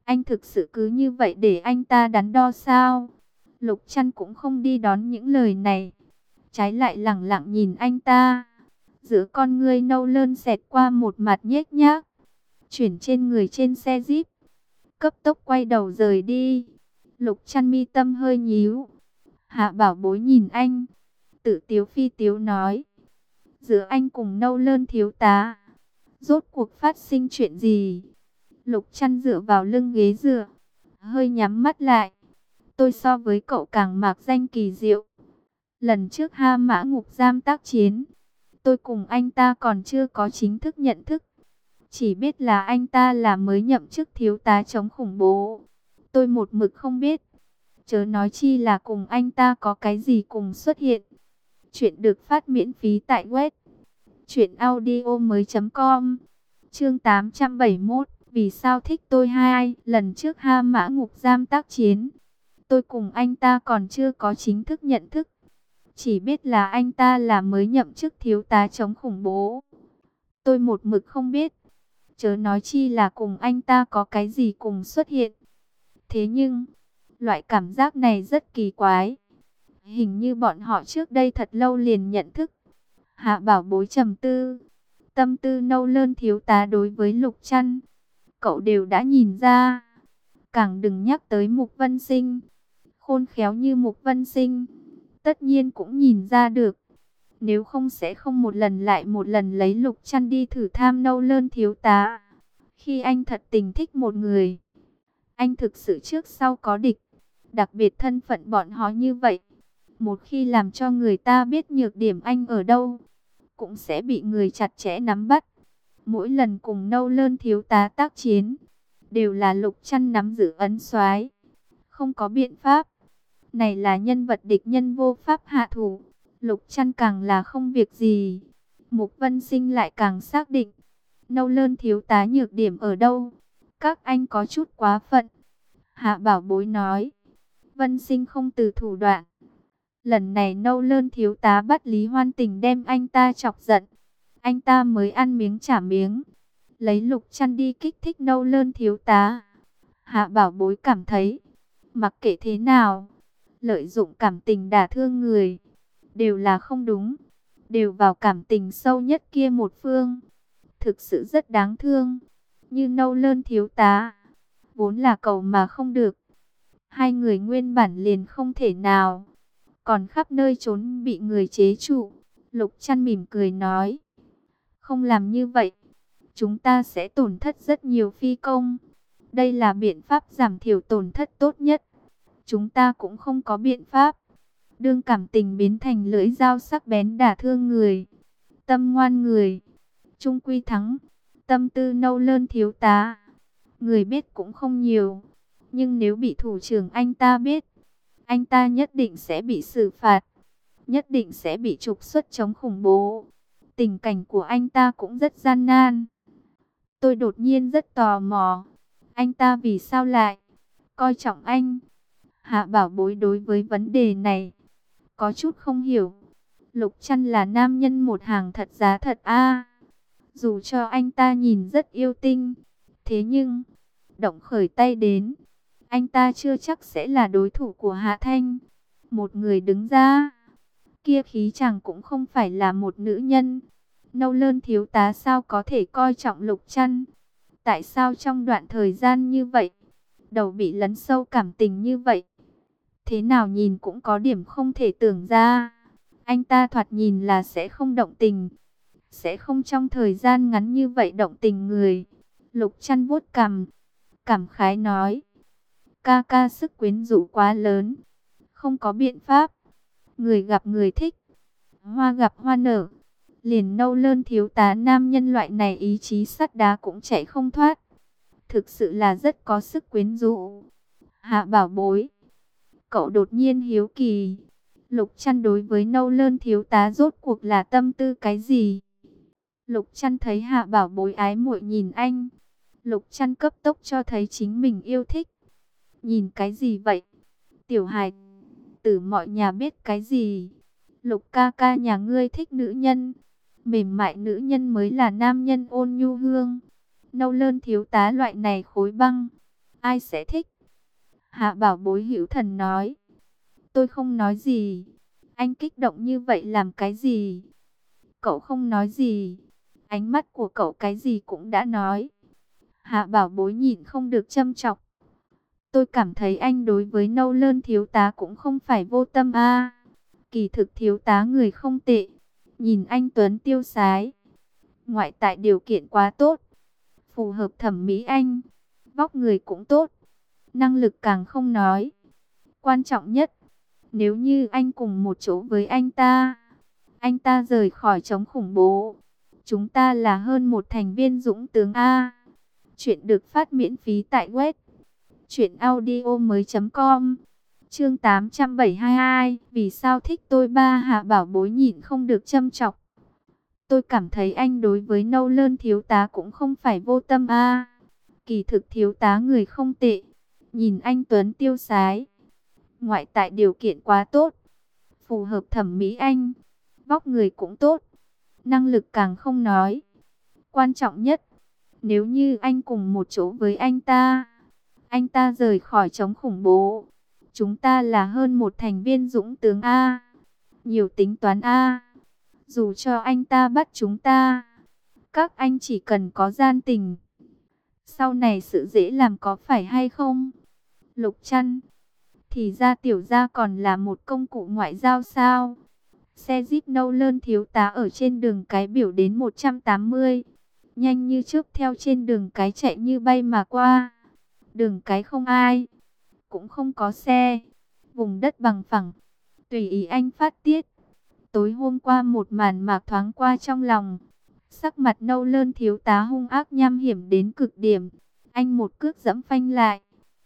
Anh thực sự cứ như vậy để anh ta đắn đo sao? Lục Trăn cũng không đi đón những lời này, trái lại lẳng lặng nhìn anh ta. Giữa con ngươi nâu lơn xẹt qua một mặt nhếch nhác, chuyển trên người trên xe jeep, cấp tốc quay đầu rời đi. Lục Trăn mi tâm hơi nhíu. Hạ Bảo Bối nhìn anh, tự tiếu phi tiếu nói: giữa anh cùng nâu lơn thiếu tá, rốt cuộc phát sinh chuyện gì? Lục Trăn dựa vào lưng ghế dựa, hơi nhắm mắt lại. Tôi so với cậu càng mạc danh kỳ diệu. Lần trước Ha Mã ngục giam tác chiến, tôi cùng anh ta còn chưa có chính thức nhận thức. Chỉ biết là anh ta là mới nhậm chức thiếu tá chống khủng bố. Tôi một mực không biết, chớ nói chi là cùng anh ta có cái gì cùng xuất hiện. Chuyện được phát miễn phí tại web truyệnaudiomoi.com. Chương 871, vì sao thích tôi hai? Lần trước Ha Mã ngục giam tác chiến, tôi cùng anh ta còn chưa có chính thức nhận thức. Chỉ biết là anh ta là mới nhậm chức thiếu tá chống khủng bố. Tôi một mực không biết, chớ nói chi là cùng anh ta có cái gì cùng xuất hiện. Thế nhưng, loại cảm giác này rất kỳ quái. Hình như bọn họ trước đây thật lâu liền nhận thức. Hạ Bảo Bối trầm tư. Tâm tư nâu lơn thiếu tá đối với Lục Trăn, cậu đều đã nhìn ra. Càng đừng nhắc tới Mục Vân Sinh. Khôn khéo như Mục Vân Sinh, tất nhiên cũng nhìn ra được. Nếu không sẽ không một lần lại một lần lấy Lục Trăn đi thử tham nâu lơn thiếu tá. Khi anh thật tình thích một người, anh thực sự trước sau có địch. Đặc biệt thân phận bọn họ như vậy, một khi làm cho người ta biết nhược điểm anh ở đâu, cũng sẽ bị người chặt chẽ nắm bắt. Mỗi lần cùng nâu lơn thiếu tá tác chiến, đều là Lục Trăn nắm giữ ấn soái. Không có biện pháp, này là nhân vật địch nhân vô pháp hạ thủ. Lục Trăn càng là không việc gì, Mục Vân Sinh lại càng xác định nâu lơn thiếu tá nhược điểm ở đâu. Các anh có chút quá phận. Hạ Bảo Bối nói. Vân Sinh không từ thủ đoạn. Lần này nâu lơn thiếu tá bắt Lý Hoan Tình đem anh ta chọc giận, anh ta mới ăn miếng trả miếng, lấy Lục Trăn đi kích thích nâu lơn thiếu tá. Hạ Bảo Bối cảm thấy, mặc kệ thế nào, lợi dụng cảm tình đả thương người, đều là không đúng. Đều vào cảm tình sâu nhất kia một phương, thực sự rất đáng thương. Như nâu lơn thiếu tá, vốn là cầu mà không được. Hai người nguyên bản liền không thể nào, còn khắp nơi trốn bị người chế trụ. Lục Trăn mỉm cười nói, không làm như vậy, chúng ta sẽ tổn thất rất nhiều phi công. Đây là biện pháp giảm thiểu tổn thất tốt nhất. Chúng ta cũng không có biện pháp. Đương cảm tình biến thành lưỡi dao sắc bén đả thương người, tâm ngoan người chung quy thắng. Tâm tư nâu lơn thiếu tá, người biết cũng không nhiều. Nhưng nếu bị thủ trưởng anh ta biết, anh ta nhất định sẽ bị xử phạt, nhất định sẽ bị trục xuất chống khủng bố. Tình cảnh của anh ta cũng rất gian nan. Tôi đột nhiên rất tò mò, anh ta vì sao lại coi trọng anh? Hạ Bảo Bối đối với vấn đề này có chút không hiểu. Lục Trăn là nam nhân một hàng thật giá thật a. Dù cho anh ta nhìn rất yêu tinh, thế nhưng động khởi tay đến, anh ta chưa chắc sẽ là đối thủ của Hạ Thanh. Một người đứng ra, kia khí chàng cũng không phải là một nữ nhân. Nâu lơn thiếu tá sao có thể coi trọng Lục Trăn? Tại sao trong đoạn thời gian như vậy, đầu bị lấn sâu cảm tình như vậy? Thế nào nhìn cũng có điểm không thể tưởng ra. Anh ta thoạt nhìn là sẽ không động tình, sẽ không trong thời gian ngắn như vậy động tình người. Lục Trăn vuốt cằm, cảm khái nói, ca ca sức quyến rũ quá lớn, không có biện pháp. Người gặp người thích, hoa gặp hoa nở. Liền nâu lơn thiếu tá nam nhân loại này ý chí sắt đá cũng chạy không thoát. Thực sự là rất có sức quyến rũ. Hạ Bảo Bối, cậu đột nhiên hiếu kỳ, Lục Trăn đối với nâu lơn thiếu tá rốt cuộc là tâm tư cái gì? Lục Trăn thấy Hạ Bảo Bối ái muội nhìn anh, Lục Trăn cấp tốc cho thấy chính mình yêu thích. Nhìn cái gì vậy? Tiểu hài tử mọi nhà biết cái gì? Lục ca ca nhà ngươi thích nữ nhân, mềm mại nữ nhân mới là nam nhân ôn nhu hương. Nâu lơn thiếu tá loại này khối băng, ai sẽ thích? Hạ Bảo Bối hữu thần nói. Tôi không nói gì. Anh kích động như vậy làm cái gì? Cậu không nói gì. Ánh mắt của cậu cái gì cũng đã nói. Hạ Bảo Bối nhịn không được châm chọc. Tôi cảm thấy anh đối với Nâu Lơn thiếu tá cũng không phải vô tâm a. Kỳ thực thiếu tá người không tệ. Nhìn anh Tuấn tiêu sái. Ngoại tại điều kiện quá tốt. Phù hợp thẩm mỹ anh. Vóc người cũng tốt. Năng lực càng không nói. Quan trọng nhất, nếu như anh cùng một chỗ với anh ta rời khỏi chống khủng bố. Chúng ta là hơn một thành viên dũng tướng A. Chuyện được phát miễn phí tại web truyệnaudiomoi.com. Chương 872, vì sao thích tôi ba? Hạ Bảo Bối nhịn không được châm chọc. Tôi cảm thấy anh đối với Nâu Lơn thiếu tá cũng không phải vô tâm a. Kỳ thực thiếu tá người không tệ. Nhìn anh Tuấn tiêu sái. Ngoại tại điều kiện quá tốt. Phù hợp thẩm mỹ anh. Vóc người cũng tốt. Năng lực càng không nói. Quan trọng nhất, nếu như anh cùng một chỗ với anh ta rời khỏi chống khủng bố. Chúng ta là hơn một thành viên dũng tướng A. Nhiều tính toán A. Dù cho anh ta bắt chúng ta, các anh chỉ cần có gian tình. Sau này sự dễ làm có phải hay không? Lục Trăn, thì ra tiểu gia còn là một công cụ ngoại giao sao? Xe Jeep Nâu Lơn thiếu tá ở trên đường cái biểu đến 180. Nhanh như chớp theo trên đường cái chạy như bay mà qua. Đường cái không ai, cũng không có xe. Vùng đất bằng phẳng, tùy ý anh phát tiết. Tối hôm qua một màn mạc thoáng qua trong lòng. Sắc mặt Nâu Lơn thiếu tá hung ác nham hiểm đến cực điểm. Anh một cước giẫm phanh lại.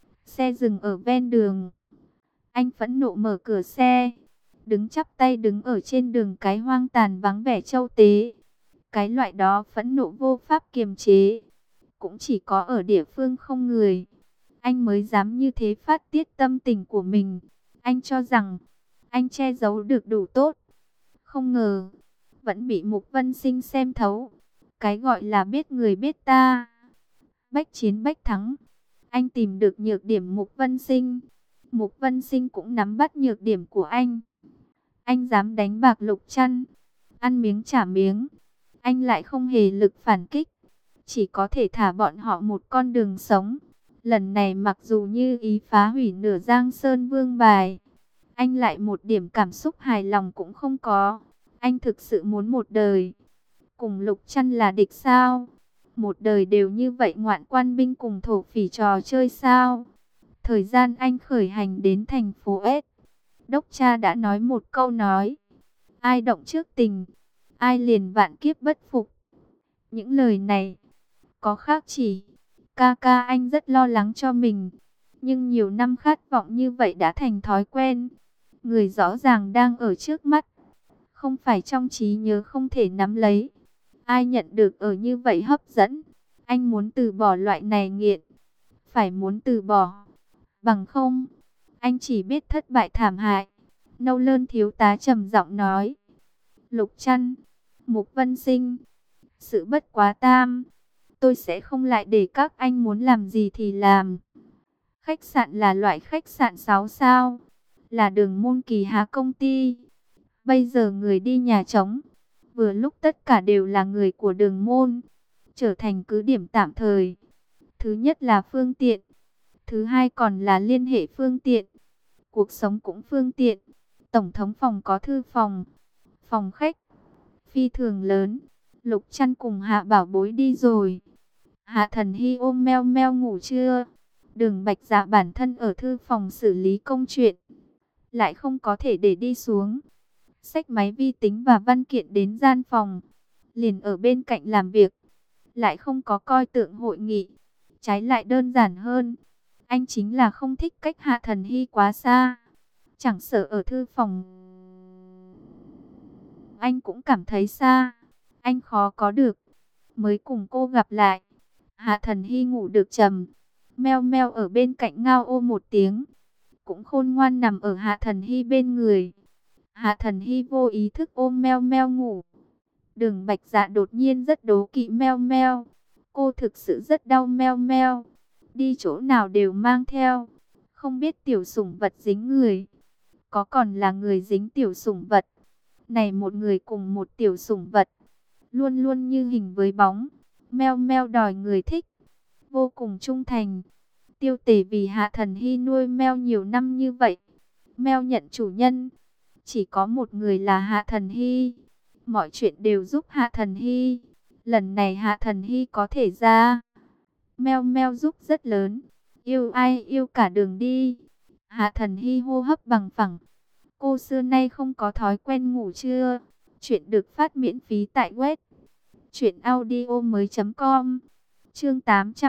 Xe dừng ở ven đường. Anh phẫn nộ mở cửa xe. Đứng chắp tay đứng ở trên đường cái hoang tàn vắng vẻ châu tế. Cái loại đó phẫn nộ vô pháp kiềm chế. Cũng chỉ có ở địa phương không người. Anh mới dám như thế phát tiết tâm tình của mình. Anh cho rằng anh che giấu được đủ tốt. Không ngờ vẫn bị Mục Vân Sinh xem thấu. Cái gọi là biết người biết ta. Bách chiến bách thắng. Anh tìm được nhược điểm Mục Vân Sinh. Mục Vân Sinh cũng nắm bắt nhược điểm của anh. Anh dám đánh bạc Lục Trăn. Ăn miếng trả miếng. Anh lại không hề lực phản kích. Chỉ có thể thả bọn họ một con đường sống. Lần này mặc dù như ý phá hủy nửa Giang Sơn Vương bài, anh lại một điểm cảm xúc hài lòng cũng không có. Anh thực sự muốn một đời cùng Lục Trăn là địch sao? Một đời đều như vậy ngoạn quan binh cùng thổ phỉ trò chơi sao? Thời gian anh khởi hành đến thành phố S, Đốc cha đã nói một câu nói. Ai động trước tình, ai liền vạn kiếp bất phục. Những lời này có khác chỉ. Ca ca anh rất lo lắng cho mình. Nhưng nhiều năm khát vọng như vậy đã thành thói quen. Người rõ ràng đang ở trước mắt. Không phải trong trí nhớ không thể nắm lấy. Ai nhận được ở như vậy hấp dẫn. Anh muốn từ bỏ loại này nghiện. Phải muốn từ bỏ. Bằng không, anh chỉ biết thất bại thảm hại. Nâu Lơn thiếu tá trầm giọng nói. Lục Trăn, Mục Vân Sinh, sự bất quá tam. Tôi sẽ không lại để các anh muốn làm gì thì làm. Khách sạn là loại khách sạn 6 sao. Là Đường Môn Kỳ Hà công ty. Bây giờ người đi nhà trống. Vừa lúc tất cả đều là người của Đường Môn. Trở thành cứ điểm tạm thời. Thứ nhất là phương tiện. Thứ hai còn là liên hệ phương tiện. Cuộc sống cũng phương tiện. Tổng thống phòng có thư phòng. Phòng khách phi thường lớn. Lục Trăn cùng Hạ Bảo Bối đi rồi. Hạ Thần Hy ôm Meo Meo ngủ trưa. Đường Bạch Dạ bản thân ở thư phòng xử lý công chuyện. Lại không có thể để đi xuống. Xách máy vi tính và văn kiện đến gian phòng. Liền ở bên cạnh làm việc. Lại không có coi tượng hội nghị. Trái lại đơn giản hơn. Anh chính là không thích cách Hạ Thần Hy quá xa. Chẳng sợ ở thư phòng. Anh cũng cảm thấy xa. Anh khó có được. Mới cùng cô gặp lại. Hạ Thần Hy ngủ được trầm. Meo Meo ở bên cạnh ngao ô một tiếng. Cũng khôn ngoan nằm ở Hạ Thần Hy bên người. Hạ Thần Hy vô ý thức ôm Meo Meo ngủ. Đường Bạch Dạ đột nhiên rất đố kỵ Meo Meo. Cô thực sự rất đau Meo Meo. đi chỗ nào đều mang theo. Không biết tiểu sủng vật dính người, có còn là người dính tiểu sủng vật. Này một người cùng một tiểu sủng vật, luôn luôn như hình với bóng. Meo meo đòi người thích, vô cùng trung thành. Tiêu Tề vì Hạ Thần Hy nuôi meo nhiều năm như vậy. Meo nhận chủ nhân, chỉ có một người là Hạ Thần Hy. Mọi chuyện đều giúp Hạ Thần Hy. Lần này Hạ Thần Hy có thể ra, meo meo giúp rất lớn. Yêu ai yêu cả đường đi. Hạ Thần Hy hô hấp bằng phẳng. Cô xưa nay không có thói quen ngủ trưa. Chuyện được phát miễn phí tại web truyệnaudiomoi.com. Chương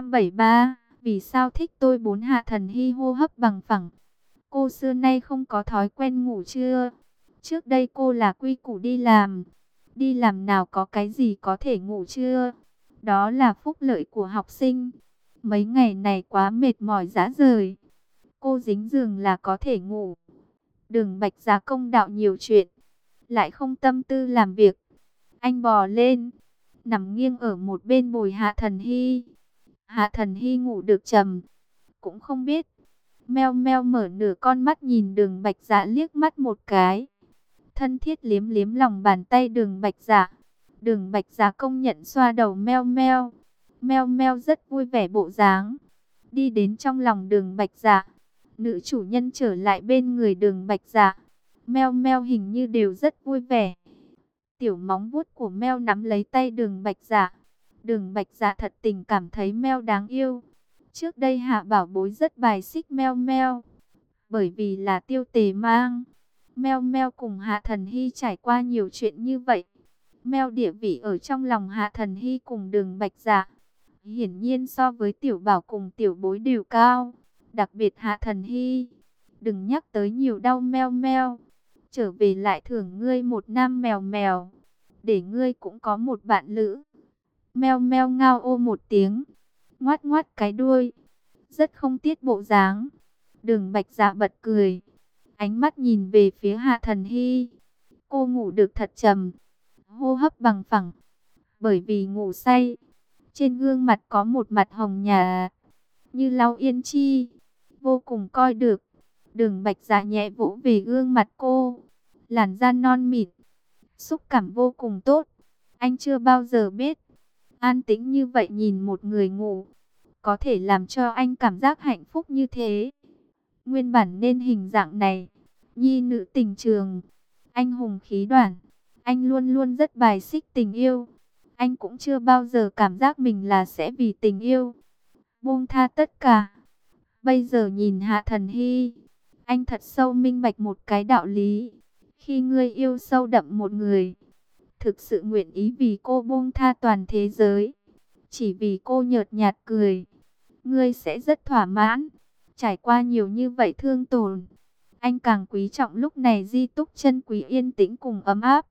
873. Vì sao thích tôi? 4. Hạ Thần Hy hô hấp bằng phẳng. Cô xưa nay không có thói quen ngủ trưa. Trước đây cô là quy củ đi làm. Đi làm nào có cái gì có thể ngủ trưa. Đó là phúc lợi của học sinh. Mấy ngày này quá mệt mỏi rã rời. Cô dính giường là có thể ngủ. Đường Bạch Giá công đạo nhiều chuyện, lại không tâm tư làm việc. Anh bò lên, nằm nghiêng ở một bên bồi Hạ Thần Hy. Hạ Thần Hy ngủ được trầm, cũng không biết. Meo meo mở nửa con mắt nhìn Đường Bạch Dạ liếc mắt một cái. Thân thiết liếm liếm lòng bàn tay Đường Bạch Dạ. Đường Bạch Dạ công nhận xoa đầu meo meo. Meo meo rất vui vẻ bộ dáng. Đi đến trong lòng Đường Bạch Dạ. Nữ chủ nhân trở lại bên người Đường Bạch Dạ. Meo meo hình như đều rất vui vẻ. Tiểu móng vuốt của meo nắm lấy tay Đường Bạch Dạ. Đường Bạch Dạ thật tình cảm thấy meo đáng yêu. Trước đây Hạ Bảo Bối rất bài xích meo meo, bởi vì là Tiêu Tề mang. Meo meo cùng Hạ Thần Hy trải qua nhiều chuyện như vậy. Meo địa vị ở trong lòng Hạ Thần Hy cùng Đường Bạch Dạ hiển nhiên so với Tiểu Bảo cùng Tiểu Bối đều cao. Đặc biệt Hạ Thần Hy, đừng nhắc tới nhiều đau meo meo. Trở về lại thưởng ngươi một nam mèo mèo, để ngươi cũng có một bạn lữ. Meo meo ngao ô một tiếng, ngoát ngoát cái đuôi, rất không tiết bộ dáng. Đường Bạch Dạ bật cười, ánh mắt nhìn về phía Hạ Thần Hy. Cô ngủ được thật trầm, hô hấp bằng phẳng, bởi vì ngủ say. Trên gương mặt có một mặt hồng nhà, như lau yên chi, vô cùng coi được. Đường Bạch Dạ nhẹ vỗ về gương mặt cô, làn da non mịn, xúc cảm vô cùng tốt. Anh chưa bao giờ biết, an tĩnh như vậy nhìn một người ngủ, có thể làm cho anh cảm giác hạnh phúc như thế. Nguyên bản nên hình dạng này, nhi nữ tình trường, anh hùng khí đoản. Anh luôn luôn rất bài xích tình yêu. Anh cũng chưa bao giờ cảm giác mình là sẽ vì tình yêu buông tha tất cả. Bây giờ nhìn Hạ Thần Hy, anh thật sâu minh bạch một cái đạo lý. Khi ngươi yêu sâu đậm một người, thực sự nguyện ý vì cô buông tha toàn thế giới, chỉ vì cô nhợt nhạt cười, ngươi sẽ rất thỏa mãn. Trải qua nhiều như vậy thương tổn, anh càng quý trọng lúc này di túc chân quý yên tĩnh cùng ấm áp.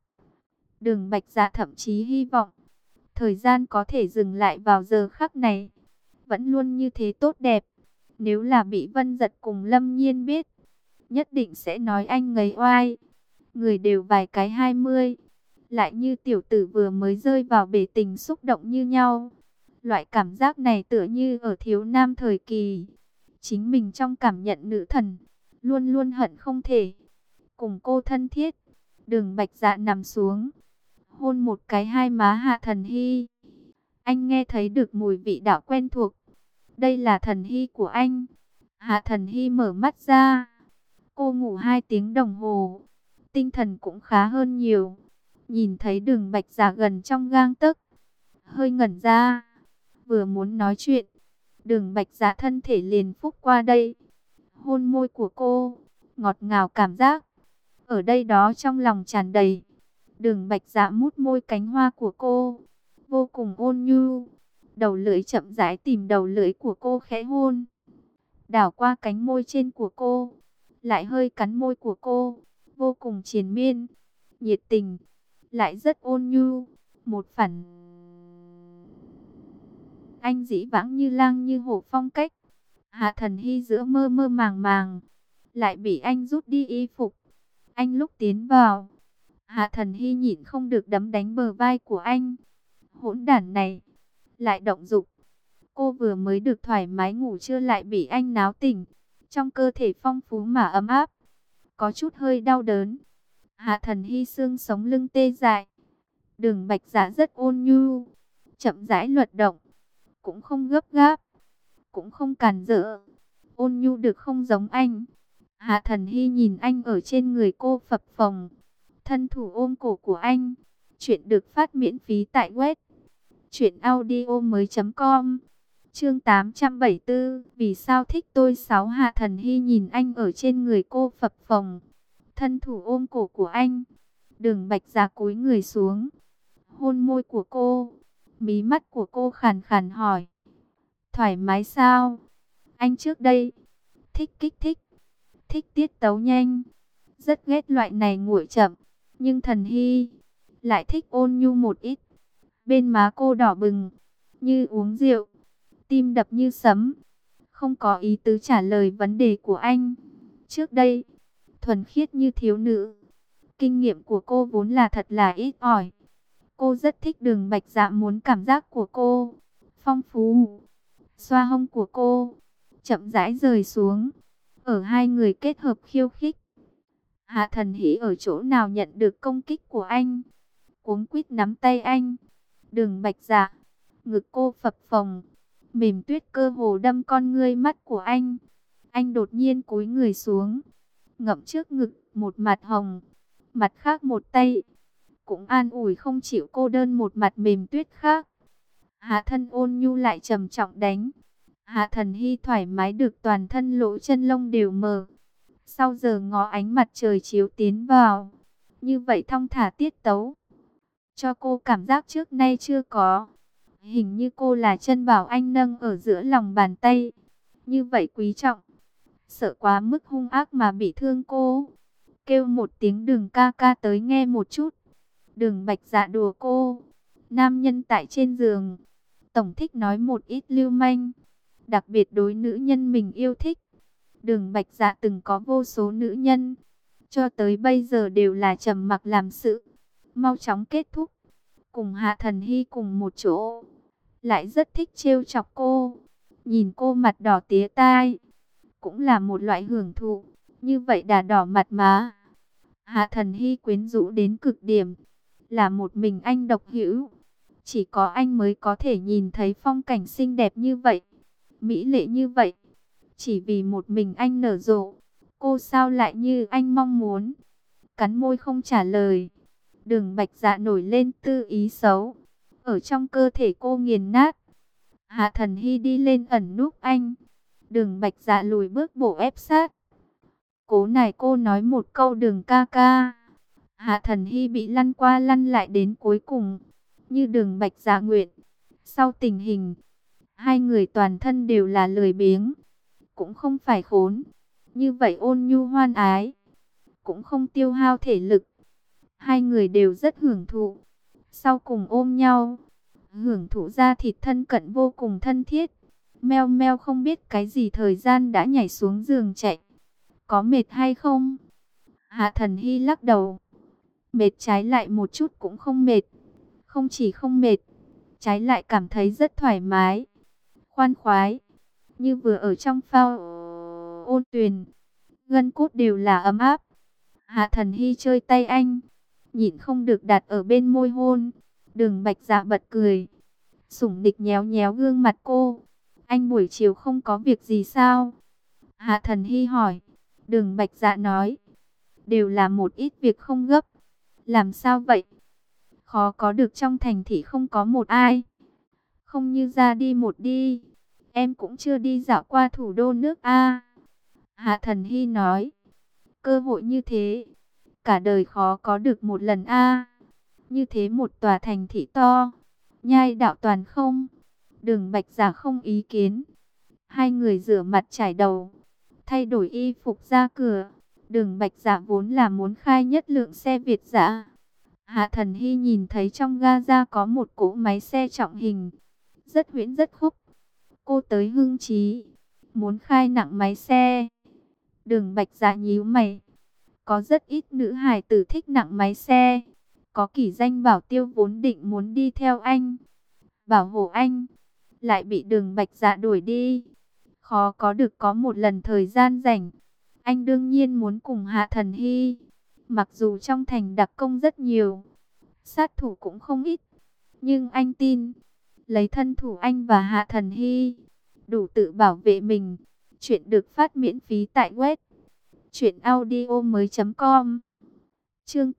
Đường Bạch Dạ thậm chí hy vọng thời gian có thể dừng lại vào giờ khắc này, vẫn luôn như thế tốt đẹp. Nếu là bị Vân Dật cùng Lâm Nhiên biết, nhất định sẽ nói anh ngây oai. Người đều vài cái 20, lại như tiểu tử vừa mới rơi vào bể tình xúc động như nhau. Loại cảm giác này tựa như ở thiếu nam thời kỳ. Chính mình trong cảm nhận nữ thần, luôn luôn hận không thể cùng cô thân thiết. Đường Bạch Dạ nằm xuống, hôn một cái hai má Hạ Thần Hy. Anh nghe thấy được mùi vị đạo quen thuộc. Đây là Thần Hy của anh. Hạ Thần Hy mở mắt ra. Cô ngủ 2 tiếng đồng hồ, tinh thần cũng khá hơn nhiều. Nhìn thấy Đường Bạch Dạ gần trong gang tấc, hơi ngẩn ra. Vừa muốn nói chuyện, Đường Bạch Dạ thân thể liền phúc qua đây, hôn môi của cô, ngọt ngào cảm giác ở đây đó trong lòng tràn đầy. Đường Bạch Dạ mút môi cánh hoa của cô, vô cùng ôn nhu. Đầu lưỡi chậm rãi tìm đầu lưỡi của cô khẽ hôn, đảo qua cánh môi trên của cô, lại hơi cắn môi của cô, vô cùng triền miên, nhiệt tình, lại rất ôn nhu. Một phản anh dĩ vãng như lang như hổ phong cách. Hạ Thần Hy giữa mơ mơ màng màng, lại bị anh rút đi y phục. Anh lúc tiến vào, Hạ Thần Hy nhịn không được đấm đánh bờ vai của anh. Hỗn đản này, lại động dục. Cô vừa mới được thoải mái ngủ trưa lại bị anh náo tỉnh. Trong cơ thể phong phú mà ấm áp, có chút hơi đau đớn. Hạ Thần Hy xương sống lưng tê dại. Đường Bạch Dạ rất ôn nhu, chậm rãi luật động, cũng không gấp gáp, cũng không cản rỡ. Ôn nhu được không giống anh. Hạ Thần Hy nhìn anh ở trên người cô phập phồng, thân thủ ôm cổ của anh. Chuyện được phát miễn phí tại web truyệnaudiomoi.com. Chương 874, vì sao thích tôi 6. Hạ Thần Hy nhìn anh ở trên người cô phập phồng, thân thủ ôm cổ của anh. Đường Bạch Dạ cúi người xuống, hôn môi của cô. Mí mắt của cô khàn khàn hỏi, thoải mái sao? Anh trước đây thích kích thích, thích tiết tấu nhanh, rất ghét loại này nguội chậm. Nhưng Thần Hy lại thích ôn nhu một ít. Bên má cô đỏ bừng, như uống rượu, tim đập như sấm. Không có ý tứ trả lời vấn đề của anh. Trước đây, thuần khiết như thiếu nữ. Kinh nghiệm của cô vốn là thật là ít ỏi. Cô rất thích Đường Bạch Dạ muốn cảm giác của cô phong phú. Xoa hông của cô chậm rãi rời xuống, ở hai người kết hợp khiêu khích. Hạ Thần Hỷ ở chỗ nào nhận được công kích của anh, cuống quýt nắm tay anh. Đường Bạch Dạ, ngực cô phập phồng, mềm tuyết cơ hồ đâm con ngươi mắt của anh. Anh đột nhiên cúi người xuống, ngậm trước ngực, một mặt hồng, mặt khác một tay cũng an ủi không chịu cô đơn một mặt mềm tuyết khác. Hạ thân ôn nhu lại trầm trọng đánh. Hạ Thần Hy thoải mái được toàn thân lỗ chân lông đều mở. Sau giờ ngó ánh mặt trời chiếu tiến vào, như vậy thong thả tiết tấu, cho cô cảm giác trước nay chưa có. Hình như cô là chân bảo anh nâng ở giữa lòng bàn tay, như vậy quý trọng. Sợ quá mức hung ác mà bị thương cô, kêu một tiếng Đường ca ca tới nghe một chút. Đường Bạch Dạ đùa cô, nam nhân tại trên giường tổng thích nói một ít lưu manh, đặc biệt đối nữ nhân mình yêu thích. Đường Bạch Dạ từng có vô số nữ nhân, cho tới bây giờ đều là trầm mặc làm sự, mau chóng kết thúc. Cùng Hạ Thần Hy cùng một chỗ, lại rất thích trêu chọc cô, nhìn cô mặt đỏ tía tai, cũng là một loại hưởng thụ. Như vậy đã đỏ mặt má. Hạ Thần Hy quyến rũ đến cực điểm, là một mình anh độc hữu. Chỉ có anh mới có thể nhìn thấy phong cảnh xinh đẹp như vậy, mỹ lệ như vậy. Chỉ vì một mình anh nở rộ, cô sao lại như anh mong muốn? Cắn môi không trả lời. Đường Bạch Dạ nổi lên tư ý xấu, ở trong cơ thể cô nghiền nát. Hạ Thần Hy đi lên ẩn núp anh. Đường Bạch Dạ lùi bước bổ ép sát. Cố này cô nói một câu Đường ca ca. Hạ Thần Hy bị lăn qua lăn lại đến cuối cùng, như Đường Bạch Dạ nguyện. Sau tình hình, hai người toàn thân đều là lười biếng, cũng không phải khốn. Như vậy ôn nhu hoan ái, cũng không tiêu hao thể lực. Hai người đều rất hưởng thụ. Sau cùng ôm nhau, hưởng thụ da thịt thân cận vô cùng thân thiết. Meo meo không biết cái gì thời gian đã nhảy xuống giường chạy. Có mệt hay không? Hạ Thần Hy lắc đầu. Mệt, trái lại một chút cũng không mệt. Không chỉ không mệt, trái lại cảm thấy rất thoải mái, khoan khoái, như vừa ở trong phao ôn tuyền, gân cốt đều là ấm áp. Hạ Thần Hy chơi tay anh, nhịn không được đặt ở bên môi hôn. Đường Bạch Dạ bật cười, sủng nịch nhéo nhéo gương mặt cô. Anh buổi chiều không có việc gì sao? Hạ Thần Hy hỏi. Đường Bạch Dạ nói, đều là một ít việc không gấp. Làm sao vậy? Khó có được, trong thành thị không có một ai. Không như ra đi một đi. Em cũng chưa đi dạo qua thủ đô nước A. Hạ Thần Hy nói, cơ hội như thế, cả đời khó có được một lần A. Như thế một tòa thành thị to, nhai đạo toàn không. Đường Bạch Dạ không ý kiến. Hai người rửa mặt trải đầu, thay đổi y phục ra cửa. Đường Bạch Dạ vốn là muốn khai nhất lượng xe Việt dã. Hạ Thần Hy nhìn thấy trong Gaza có một cỗ máy xe trọng hình, rất huyễn rất khúc. Cô tới hưng trí, muốn khai nặng máy xe. Đường Bạch Dạ nhíu mày. Có rất ít nữ hài tử thích nặng máy xe. Có kỷ danh bảo tiêu vốn định muốn đi theo anh, bảo hộ anh. lại bị Đường Bạch Dạ đuổi đi. Khó có được có một lần thời gian rảnh, anh đương nhiên muốn cùng Hạ Thần Hy. Mặc dù trong thành đặc công rất nhiều, sát thủ cũng không ít, nhưng anh tin, lấy thân thủ anh và Hạ Thần Hy, đủ tự bảo vệ mình. Chuyện được phát miễn phí tại web truyệnaudiomoi.com. Chương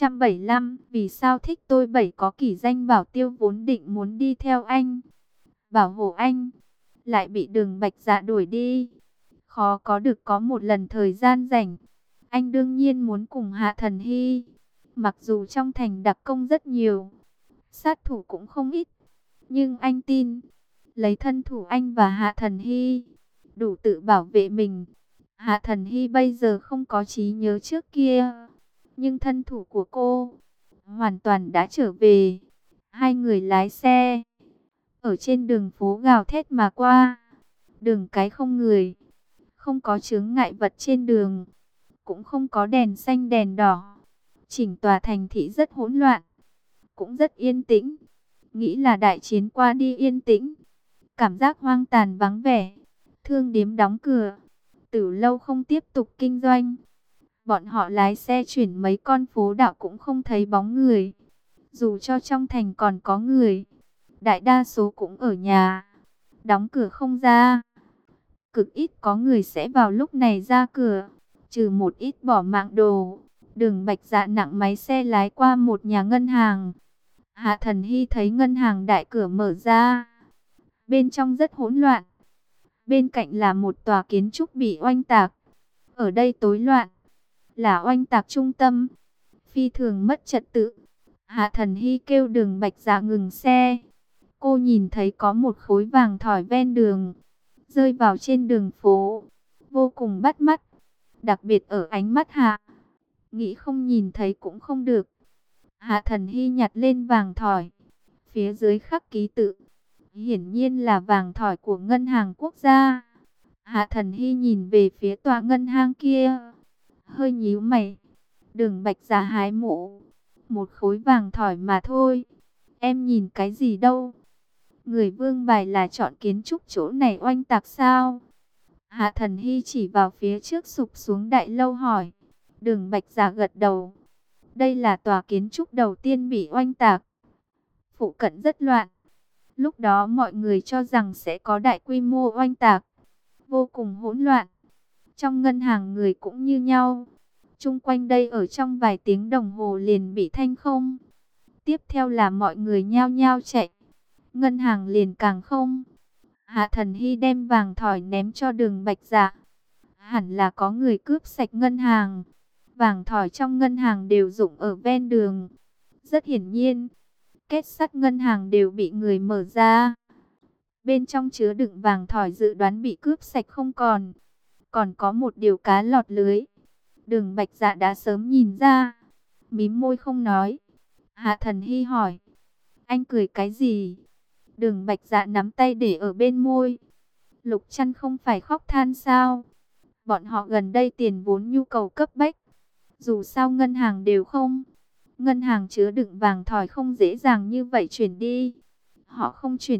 875, vì sao thích tôi bảy. Có kỷ danh Bảo Tiêu vốn định muốn đi theo anh, bảo hộ anh, lại bị Đường Bạch Dạ đuổi đi. Khó có được có một lần thời gian rảnh, anh đương nhiên muốn cùng Hạ Thần Hy. Mặc dù trong thành đặc công rất nhiều, sát thủ cũng không ít, nhưng anh tin, lấy thân thủ anh và Hạ Thần Hy, đủ tự bảo vệ mình. Hạ Thần Hy bây giờ không có trí nhớ trước kia, nhưng thân thủ của cô hoàn toàn đã trở về. Hai người lái xe ở trên đường phố gào thét mà qua. Đường cái không người, không có chướng ngại vật trên đường, cũng không có đèn xanh đèn đỏ. Chỉnh tòa thành thị rất hỗn loạn, cũng rất yên tĩnh. Nghĩ là đại chiến qua đi yên tĩnh, cảm giác hoang tàn vắng vẻ. Thương điếm đóng cửa, từ lâu không tiếp tục kinh doanh. Bọn họ lái xe chuyển mấy con phố đạo cũng không thấy bóng người. Dù cho trong thành còn có người, đại đa số cũng ở nhà, đóng cửa không ra. Cực ít có người sẽ vào lúc này ra cửa, trừ một ít bỏ mạng đồ. Đường Bạch Dạ nặng máy xe lái qua một nhà ngân hàng. Hạ Thần Hy thấy ngân hàng đại cửa mở ra, bên trong rất hỗn loạn. Bên cạnh là một tòa kiến trúc bị oanh tạc. Ở đây tối loạn, là oanh tạc trung tâm, phi thường mất trật tự. Hạ Thần Hy kêu Đường Bạch Dạ ngừng xe. Cô nhìn thấy có một khối vàng thỏi ven đường, rơi vào trên đường phố, vô cùng bắt mắt, đặc biệt ở ánh mắt Hạ. Nghĩ không nhìn thấy cũng không được. Hạ Thần Hy nhặt lên vàng thỏi, phía dưới khắc ký tự, hiển nhiên là vàng thỏi của ngân hàng quốc gia. Hạ Thần Hy nhìn về phía tòa ngân hàng kia, hơi nhíu mày. Đường Bạch Dạ hái mộ, một khối vàng thỏi mà thôi, em nhìn cái gì đâu. Người vương bài là chọn kiến trúc chỗ này oanh tạc sao? Hạ Thần Hy chỉ vào phía trước sụp xuống đại lâu hỏi. Đường Bạch Dạ gật đầu. Đây là tòa kiến trúc đầu tiên bị oanh tạc. Phụ cận rất loạn. Lúc đó mọi người cho rằng sẽ có đại quy mô oanh tạc, vô cùng hỗn loạn. Trong ngân hàng người cũng như nhau. Chung quanh đây ở trong vài tiếng đồng hồ liền bị thanh không. Tiếp theo là mọi người nhao nhao chạy. Ngân hàng liền càng không. Hạ Thần Hy đem vàng thỏi ném cho Đường Bạch Dạ. Hẳn là có người cướp sạch ngân hàng. Vàng thỏi trong ngân hàng đều dụng ở ven đường. Rất hiển nhiên, kết sắt ngân hàng đều bị người mở ra. Bên trong chứa đựng vàng thỏi dự đoán bị cướp sạch không còn. Còn có một điều cá lọt lưới. Đường Bạch Dạ đã sớm nhìn ra, mím môi không nói. Hạ Thần Hy hỏi, anh cười cái gì? Đường Bạch Dạ nắm tay để ở bên môi. Lục Trăn không phải khóc than sao? Bọn họ gần đây tiền vốn nhu cầu cấp bách. Dù sao ngân hàng đều không. Ngân hàng chứa đựng vàng thỏi không dễ dàng như vậy chuyển đi. Họ không chuyển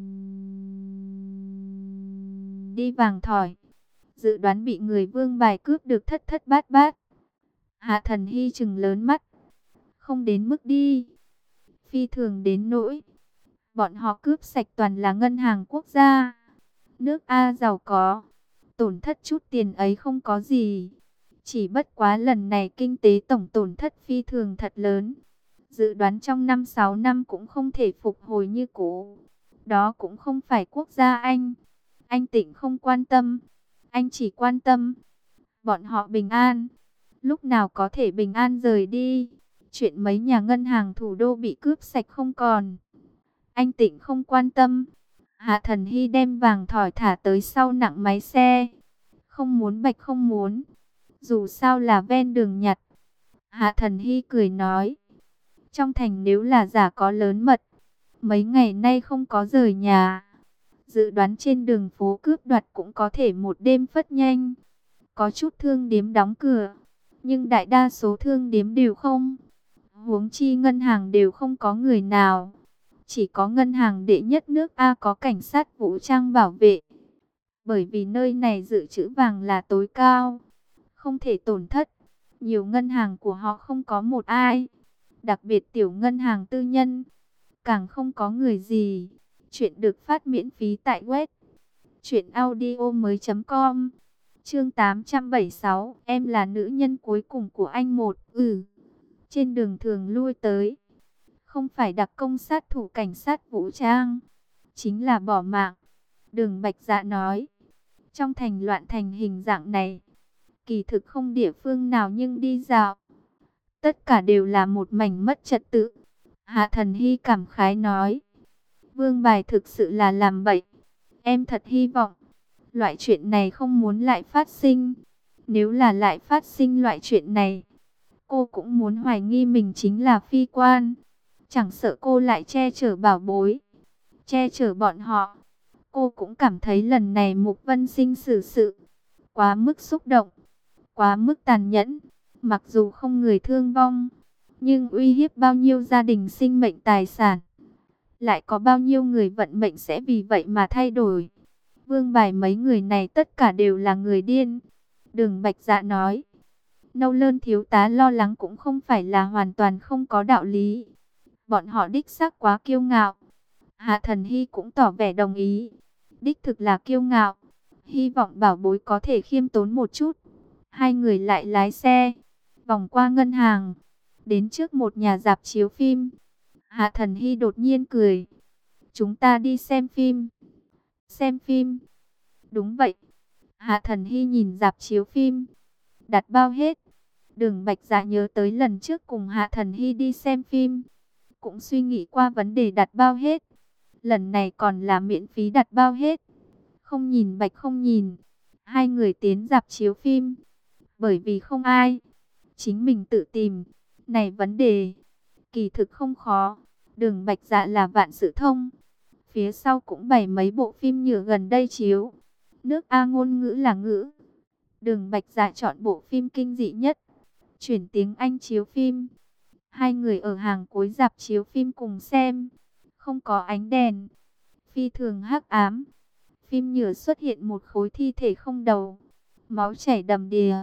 đi vàng thỏi, dự đoán bị người vương bài cướp được thất thất bát bát. Hạ Thần Hy trừng lớn mắt. Không đến mức đi. Phi thường đến nỗi. Bọn họ cướp sạch toàn là ngân hàng quốc gia. Nước A giàu có. Tổn thất chút tiền ấy không có gì. Chỉ bất quá lần này kinh tế tổng tổn thất phi thường thật lớn. Dự đoán trong 5-6 năm cũng không thể phục hồi như cũ. Đó cũng không phải quốc gia anh. Anh Tịnh không quan tâm. Anh chỉ quan tâm bọn họ bình an. Lúc nào có thể bình an rời đi. Chuyện mấy nhà ngân hàng thủ đô bị cướp sạch không còn, anh Tịnh không quan tâm. Hạ Thần Hy đem vàng thỏi thả tới sau nặng máy xe. Không muốn bạch không muốn. Dù sao là ven đường nhặt. Hạ Thần Hy cười nói. Trong thành nếu là giả có lớn mật. Mấy ngày nay không có rời nhà. Dự đoán trên đường phố cướp đoạt cũng có thể một đêm phất nhanh. Có chút thương điếm đóng cửa. Nhưng đại đa số thương điếm đều không. Huống chi ngân hàng đều không có người nào. Chỉ có ngân hàng đệ nhất nước A có cảnh sát vũ trang bảo vệ. Bởi vì nơi này dự trữ vàng là tối cao, không thể tổn thất. Nhiều ngân hàng của họ không có một ai, đặc biệt tiểu ngân hàng tư nhân, càng không có người gì. Chuyện được phát miễn phí tại web truyệnaudiomoi.com. Chương 876, em là nữ nhân cuối cùng của anh một. Trên đường thường lui tới, không phải đặc công sát thủ cảnh sát vũ trang, chính là bỏ mạng. Đường Bạch Dạ nói, trong thành loạn thành hình dạng này, kỳ thực không địa phương nào nhưng đi dạo, tất cả đều là một mảnh mất trật tự. Hạ Thần Hy cảm khái nói, Vương Bài thực sự là làm bậy. Em thật hy vọng loại chuyện này không muốn lại phát sinh. Nếu là lại phát sinh loại chuyện này, cô cũng muốn hoài nghi mình chính là phi quan. Chẳng sợ cô lại che chở bảo bối, che chở bọn họ. Cô cũng cảm thấy lần này Mục Vân Sinh xử sự quá mức xúc động, quá mức tàn nhẫn. Mặc dù không người thương vong, nhưng uy hiếp bao nhiêu gia đình sinh mệnh tài sản. Lại có bao nhiêu người vận mệnh sẽ vì vậy mà thay đổi. Vương Bài mấy người này tất cả đều là người điên. Đường Bạch Dạ nói, Nâu Lơn thiếu tá lo lắng cũng không phải là hoàn toàn không có đạo lý. Bọn họ đích xác quá kiêu ngạo. Hạ Thần Hy cũng tỏ vẻ đồng ý. Đích thực là kiêu ngạo. Hy vọng bảo bối có thể khiêm tốn một chút. Hai người lại lái xe, vòng qua ngân hàng, đến trước một nhà rạp chiếu phim. Hạ Thần Hy đột nhiên cười. Chúng ta đi xem phim. Xem phim? Đúng vậy. Hạ Thần Hy nhìn rạp chiếu phim. Đặt bao hết. Đường Bạch Dạ nhớ tới lần trước cùng Hạ Thần Hy đi xem phim, cũng suy nghĩ qua vấn đề đặt bao hết. Lần này còn là miễn phí đặt bao hết. Không nhìn bạch không nhìn. Hai người tiến rạp chiếu phim. Bởi vì không ai, chính mình tự tìm. Này vấn đề kỳ thực không khó. Đường Bạch Dạ là vạn sự thông. Phía sau cũng bày mấy bộ phim nhựa gần đây chiếu. Nước A ngôn ngữ là ngữ. Đường Bạch Dạ chọn bộ phim kinh dị nhất, chuyển tiếng Anh chiếu phim. Hai người ở hàng cuối rạp chiếu phim cùng xem. Không có ánh đèn, phi thường hắc ám. Phim nhựa xuất hiện một khối thi thể không đầu, máu chảy đầm đìa.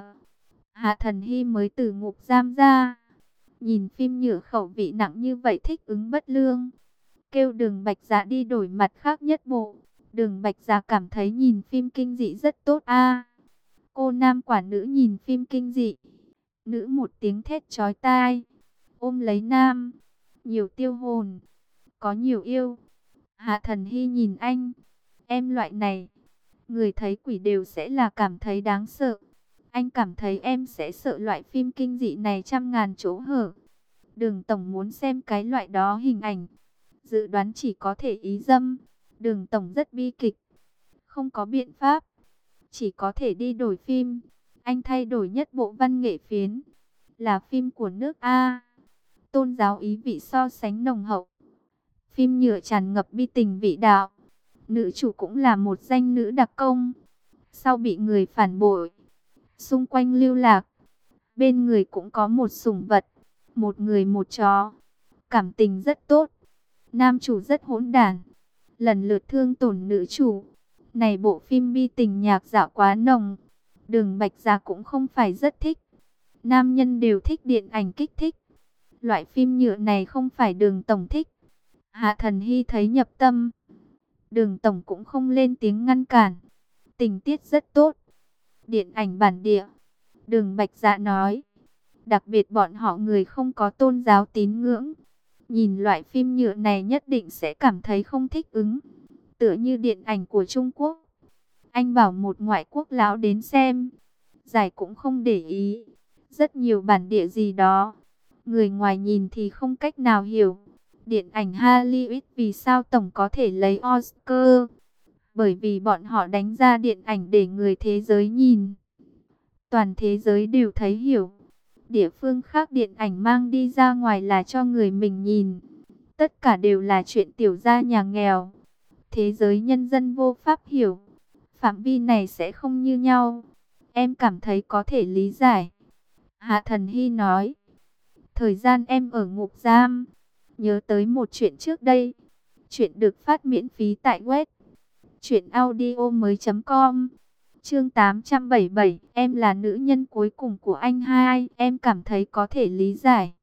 Hạ Thần Hy mới từ ngục giam ra, nhìn phim nhựa khẩu vị nặng như vậy thích ứng bất lương, kêu Đường Bạch Dạ đi đổi mặt khác nhất bộ. Đường Bạch Dạ cảm thấy nhìn phim kinh dị rất tốt a. Cô nam quả nữ nhìn phim kinh dị, nữ một tiếng thét chói tai, ôm lấy nam, nhiều tiêu hồn, có nhiều yêu. Hạ Thần Hy nhìn anh, em loại này, người thấy quỷ đều sẽ là cảm thấy đáng sợ. Anh cảm thấy em sẽ sợ loại phim kinh dị này trăm ngàn chỗ hở. Đường Tổng muốn xem cái loại đó hình ảnh, dự đoán chỉ có thể ý dâm. Đường Tổng rất bi kịch, không có biện pháp, chỉ có thể đi đổi phim. Anh thay đổi nhất bộ văn nghệ phiến, là phim của nước A. Tôn giáo ý vị so sánh nồng hậu. Phim nhựa tràn ngập bi tình vị đạo. Nữ chủ cũng là một danh nữ đặc công, sau bị người phản bội, xung quanh lưu lạc. Bên người cũng có một sủng vật, một người một chó. Cảm tình rất tốt. Nam chủ rất hỗn đản, lần lượt thương tổn nữ chủ. Này bộ phim bi tình nhạc dạo quá nồng. Đường Bạch Dạ cũng không phải rất thích. Nam nhân đều thích điện ảnh kích thích. Loại phim nhựa này không phải Đường Tổng thích. Hạ Thần Hy thấy nhập tâm. Đường Tổng cũng không lên tiếng ngăn cản. Tình tiết rất tốt. Điện ảnh bản địa. Đường Bạch Dạ nói. Đặc biệt bọn họ người không có tôn giáo tín ngưỡng, nhìn loại phim nhựa này nhất định sẽ cảm thấy không thích ứng. Tựa như điện ảnh của Trung Quốc. Anh bảo một ngoại quốc lão đến xem, giải cũng không để ý. Rất nhiều bản địa gì đó, người ngoài nhìn thì không cách nào hiểu. Điện ảnh Hollywood vì sao tổng có thể lấy Oscar? Bởi vì bọn họ đánh ra điện ảnh để người thế giới nhìn. Toàn thế giới đều thấy hiểu. Địa phương khác điện ảnh mang đi ra ngoài là cho người mình nhìn. Tất cả đều là chuyện tiểu gia nhà nghèo. Thế giới nhân dân vô pháp hiểu. Phạm vi này sẽ không như nhau. Em cảm thấy có thể lý giải. Hạ Thần Hy nói. Thời gian em ở ngục giam, nhớ tới một chuyện trước đây. Chuyện được phát miễn phí tại web truyệnaudiomoi.com. Chương 877, em là nữ nhân cuối cùng của anh hai, em cảm thấy có thể lý giải.